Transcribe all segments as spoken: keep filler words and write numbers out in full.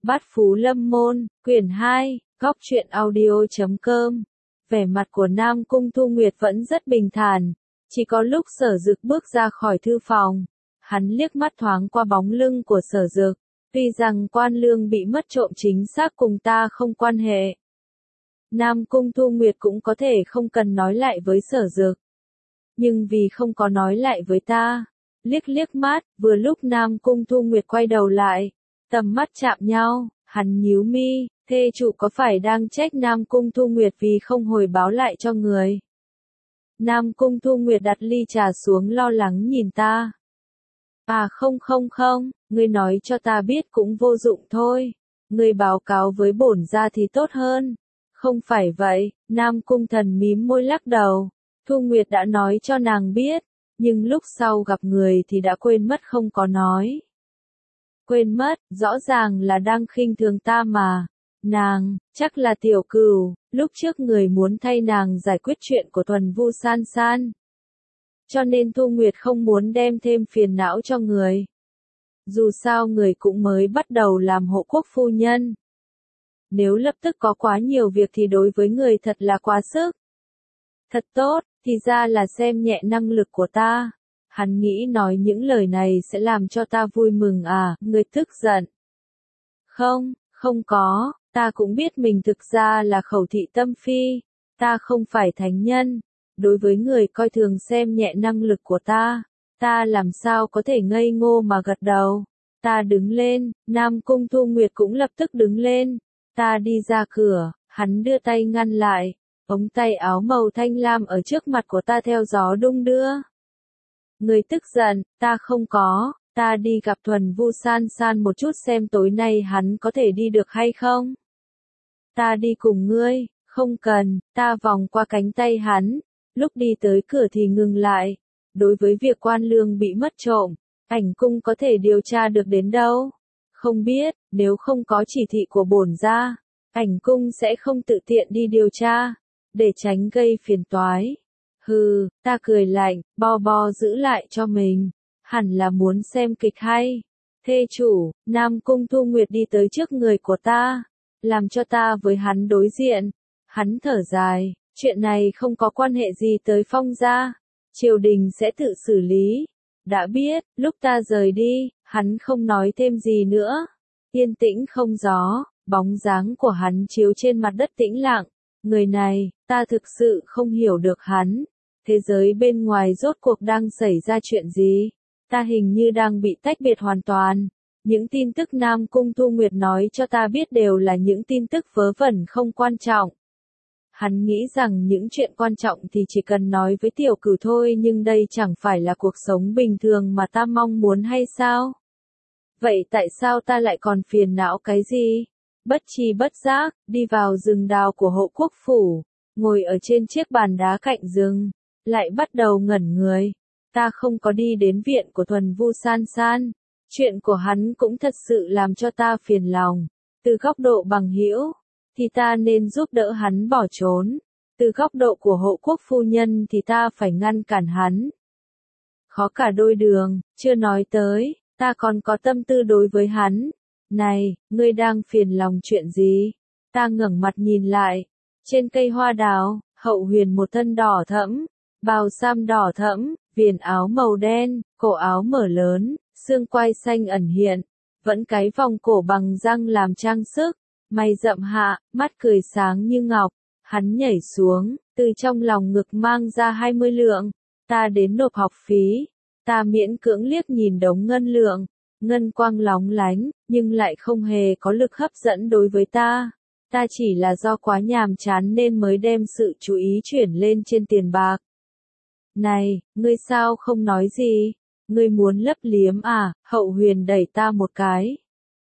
Bát Phú Lâm Môn, quyển hai, góc truyện audio chấm com. Vẻ mặt của Nam Cung Thu Nguyệt vẫn rất bình thản, chỉ có lúc Sở Dực bước ra khỏi thư phòng, hắn liếc mắt thoáng qua bóng lưng của Sở Dực, tuy rằng Quan Lương bị mất trộm chính xác cùng ta không quan hệ. Nam Cung Thu Nguyệt cũng có thể không cần nói lại với Sở Dực, nhưng vì không có nói lại với ta, liếc liếc mắt, vừa lúc Nam Cung Thu Nguyệt quay đầu lại, tầm mắt chạm nhau, hắn nhíu mi, thê chủ có phải đang trách Nam Cung Thu Nguyệt vì không hồi báo lại cho người? Nam Cung Thu Nguyệt đặt ly trà xuống lo lắng nhìn ta. À không không không, ngươi nói cho ta biết cũng vô dụng thôi, ngươi báo cáo với bổn gia thì tốt hơn. Không phải vậy, Nam Cung Thần mím môi lắc đầu, Thu Nguyệt đã nói cho nàng biết, nhưng lúc sau gặp người thì đã quên mất không có nói. Quên mất, rõ ràng là đang khinh thường ta mà. Nàng, chắc là Tiểu Cửu, lúc trước người muốn thay nàng giải quyết chuyện của Thuần Vu San San. Cho nên Thu Nguyệt không muốn đem thêm phiền não cho người. Dù sao người cũng mới bắt đầu làm hộ quốc phu nhân. Nếu lập tức có quá nhiều việc thì đối với người thật là quá sức. Thật tốt, thì ra là xem nhẹ năng lực của ta. Hắn nghĩ nói những lời này sẽ làm cho ta vui mừng à, người tức giận. Không, không có, ta cũng biết mình thực ra là khẩu thị tâm phi, ta không phải thánh nhân. Đối với người coi thường xem nhẹ năng lực của ta, ta làm sao có thể ngây ngô mà gật đầu. Ta đứng lên, Nam Cung Thu Nguyệt cũng lập tức đứng lên. Ta đi ra cửa, hắn đưa tay ngăn lại, ống tay áo màu thanh lam ở trước mặt của ta theo gió đung đưa. Người tức giận, ta không có, ta đi gặp Thuần Vu San San một chút xem tối nay hắn có thể đi được hay không. Ta đi cùng ngươi, không cần, ta vòng qua cánh tay hắn, lúc đi tới cửa thì ngừng lại. Đối với việc Quan Lương bị mất trộm, ảnh cung có thể điều tra được đến đâu? Không biết, nếu không có chỉ thị của bổn gia, ảnh cung sẽ không tự tiện đi điều tra, để tránh gây phiền toái. Hừ, ta cười lạnh, bo bo giữ lại cho mình, hẳn là muốn xem kịch hay. Thê chủ, Nam Cung Thu Nguyệt đi tới trước người của ta, làm cho ta với hắn đối diện. Hắn thở dài, chuyện này không có quan hệ gì tới Phong gia, triều đình sẽ tự xử lý. Đã biết, lúc ta rời đi, hắn không nói thêm gì nữa. Yên tĩnh không gió, bóng dáng của hắn chiếu trên mặt đất tĩnh lặng. Người này, ta thực sự không hiểu được hắn. Thế giới bên ngoài rốt cuộc đang xảy ra chuyện gì? Ta hình như đang bị tách biệt hoàn toàn. Những tin tức Nam Cung Thu Nguyệt nói cho ta biết đều là những tin tức vớ vẩn không quan trọng. Hắn nghĩ rằng những chuyện quan trọng thì chỉ cần nói với Tiểu Cửu thôi, nhưng đây chẳng phải là cuộc sống bình thường mà ta mong muốn hay sao? Vậy tại sao ta lại còn phiền não cái gì? Bất tri bất giác, đi vào rừng đào của hộ quốc phủ, ngồi ở trên chiếc bàn đá cạnh rừng, lại bắt đầu ngẩn người. Ta không có đi đến viện của Thuần Vu San San, chuyện của hắn cũng thật sự làm cho ta phiền lòng. Từ góc độ bằng hữu, thì ta nên giúp đỡ hắn bỏ trốn. Từ góc độ của hộ quốc phu nhân thì ta phải ngăn cản hắn. Khó cả đôi đường, chưa nói tới, ta còn có tâm tư đối với hắn. Này, ngươi đang phiền lòng chuyện gì? Ta ngẩng mặt nhìn lại. Trên cây hoa đào, Hậu Huyền một thân đỏ thẫm, bào sam đỏ thẫm, viền áo màu đen, cổ áo mở lớn, xương quai xanh ẩn hiện, vẫn cái vòng cổ bằng răng làm trang sức, mày rậm hạ, mắt cười sáng như ngọc. Hắn nhảy xuống, từ trong lòng ngực mang ra hai mươi lượng. Ta đến nộp học phí. Ta miễn cưỡng liếc nhìn đống ngân lượng, ngân quang lóng lánh, nhưng lại không hề có lực hấp dẫn đối với ta. Ta chỉ là do quá nhàm chán nên mới đem sự chú ý chuyển lên trên tiền bạc. Này, ngươi sao không nói gì? Ngươi muốn lấp liếm à? Hậu Huyền đẩy ta một cái.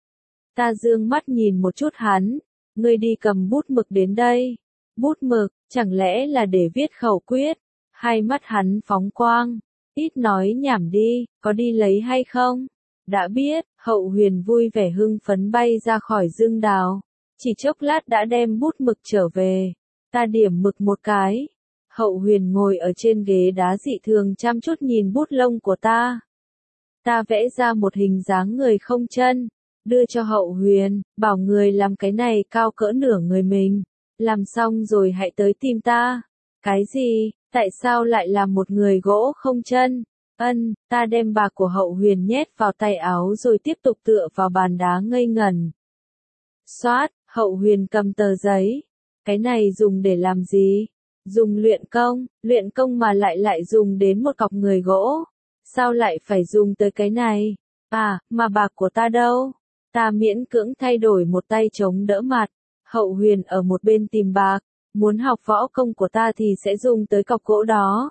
Ta dương mắt nhìn một chút hắn. Ngươi đi cầm bút mực đến đây. Bút mực, chẳng lẽ là để viết khẩu quyết? Hai mắt hắn phóng quang. Ít nói nhảm đi, có đi lấy hay không? Đã biết, Hậu Huyền vui vẻ hưng phấn bay ra khỏi rừng đào. Chỉ chốc lát đã đem bút mực trở về. Ta điểm mực một cái. Hậu Huyền ngồi ở trên ghế đá dị thường chăm chút nhìn bút lông của ta. Ta vẽ ra một hình dáng người không chân. đưa cho Hậu Huyền, bảo người làm cái này cao cỡ nửa người mình. Làm xong rồi hãy tới tìm ta. Cái gì? Tại sao lại là một người gỗ không chân? Ân, ta đem bạc của Hậu Huyền nhét vào tay áo rồi tiếp tục tựa vào bàn đá ngây ngẩn. Xoát, Hậu Huyền cầm tờ giấy. Cái này dùng để làm gì? Dùng luyện công, luyện công mà lại lại dùng đến một cọc người gỗ. Sao lại phải dùng tới cái này? À, mà bạc của ta đâu? Ta miễn cưỡng thay đổi một tay chống đỡ mặt. Hậu Huyền ở một bên tìm bạc. Muốn học võ công của ta thì sẽ dùng tới cọc gỗ đó.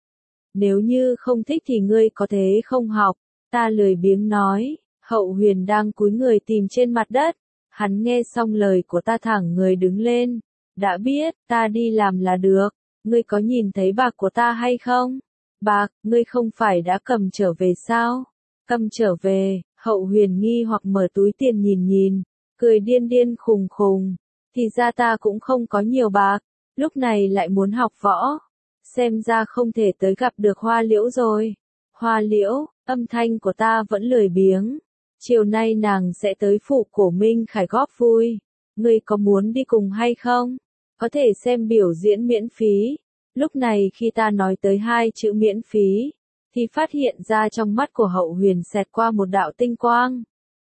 Nếu như không thích thì ngươi có thế không học. Ta lười biếng nói. Hậu Huyền đang cúi người tìm trên mặt đất. Hắn nghe xong lời của ta thẳng người đứng lên. Đã biết, ta đi làm là được. Ngươi có nhìn thấy bạc của ta hay không? Bạc, ngươi không phải đã cầm trở về sao? Cầm trở về, Hậu Huyền nghi hoặc mở túi tiền nhìn nhìn. Cười điên điên khùng khùng. Thì ra ta cũng không có nhiều bạc. Lúc này lại muốn học võ. Xem ra không thể tới gặp được Hoa Liễu rồi. Hoa Liễu, âm thanh của ta vẫn lười biếng. Chiều nay nàng sẽ tới phủ Cổ Minh Khải góp vui. Ngươi có muốn đi cùng hay không? Có thể xem biểu diễn miễn phí. Lúc này khi ta nói tới hai chữ miễn phí, thì phát hiện ra trong mắt của Hậu Huyền xẹt qua một đạo tinh quang.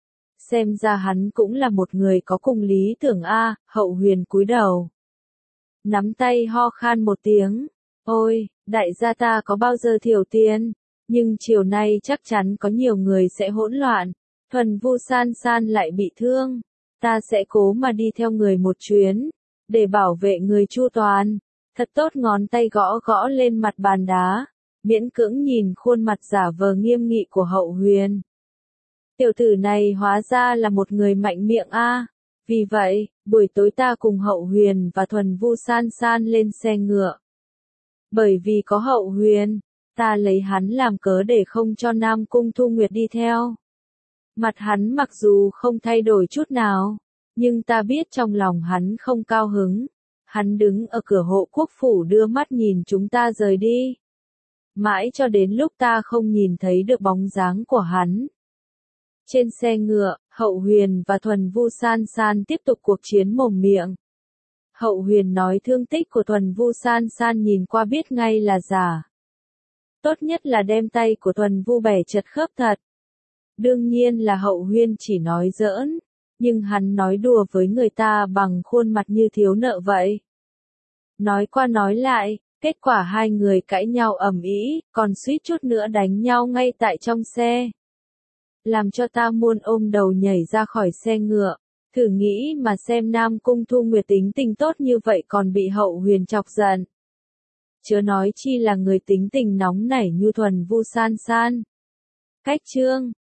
Xem ra hắn cũng là một người có cùng lý tưởng a. Hậu Huyền cúi đầu, nắm tay ho khan một tiếng. Ôi, đại gia ta có bao giờ thiểu tiền, nhưng chiều nay chắc chắn có nhiều người sẽ hỗn loạn. Thuần Vu San San lại bị thương. Ta sẽ cố mà đi theo người một chuyến, để bảo vệ người chu toàn. Thật tốt, ngón tay gõ gõ lên mặt bàn đá, miễn cưỡng nhìn khuôn mặt giả vờ nghiêm nghị của Hậu Huyền. Tiểu tử này hóa ra là một người mạnh miệng a. Vì vậy, buổi tối ta cùng Hậu Huyền và Thuần Vu San San lên xe ngựa. Bởi vì có Hậu Huyền, ta lấy hắn làm cớ để không cho Nam Cung Thu Nguyệt đi theo. Mặt hắn mặc dù không thay đổi chút nào, nhưng ta biết trong lòng hắn không cao hứng. Hắn đứng ở cửa hộ quốc phủ đưa mắt nhìn chúng ta rời đi. Mãi cho đến lúc ta không nhìn thấy được bóng dáng của hắn. Trên xe ngựa, Hậu Huyền và Thuần Vu San San tiếp tục cuộc chiến mồm miệng. Hậu Huyền nói thương tích của Thuần Vu San San nhìn qua biết ngay là giả. Tốt nhất là đem tay của Thuần Vu bẻ chật khớp thật. Đương nhiên là Hậu Huyền chỉ nói giỡn, nhưng hắn nói đùa với người ta bằng khuôn mặt như thiếu nợ vậy. Nói qua nói lại, kết quả hai người cãi nhau ầm ĩ, còn suýt chút nữa đánh nhau ngay tại trong xe. Làm cho ta muốn ôm đầu nhảy ra khỏi xe ngựa. Thử nghĩ mà xem Nam Cung Thu Nguyệt tính tình tốt như vậy còn bị Hậu Huyền chọc giận. Chớ nói chi là người tính tình nóng nảy như Thuần Vu San San. Cách chương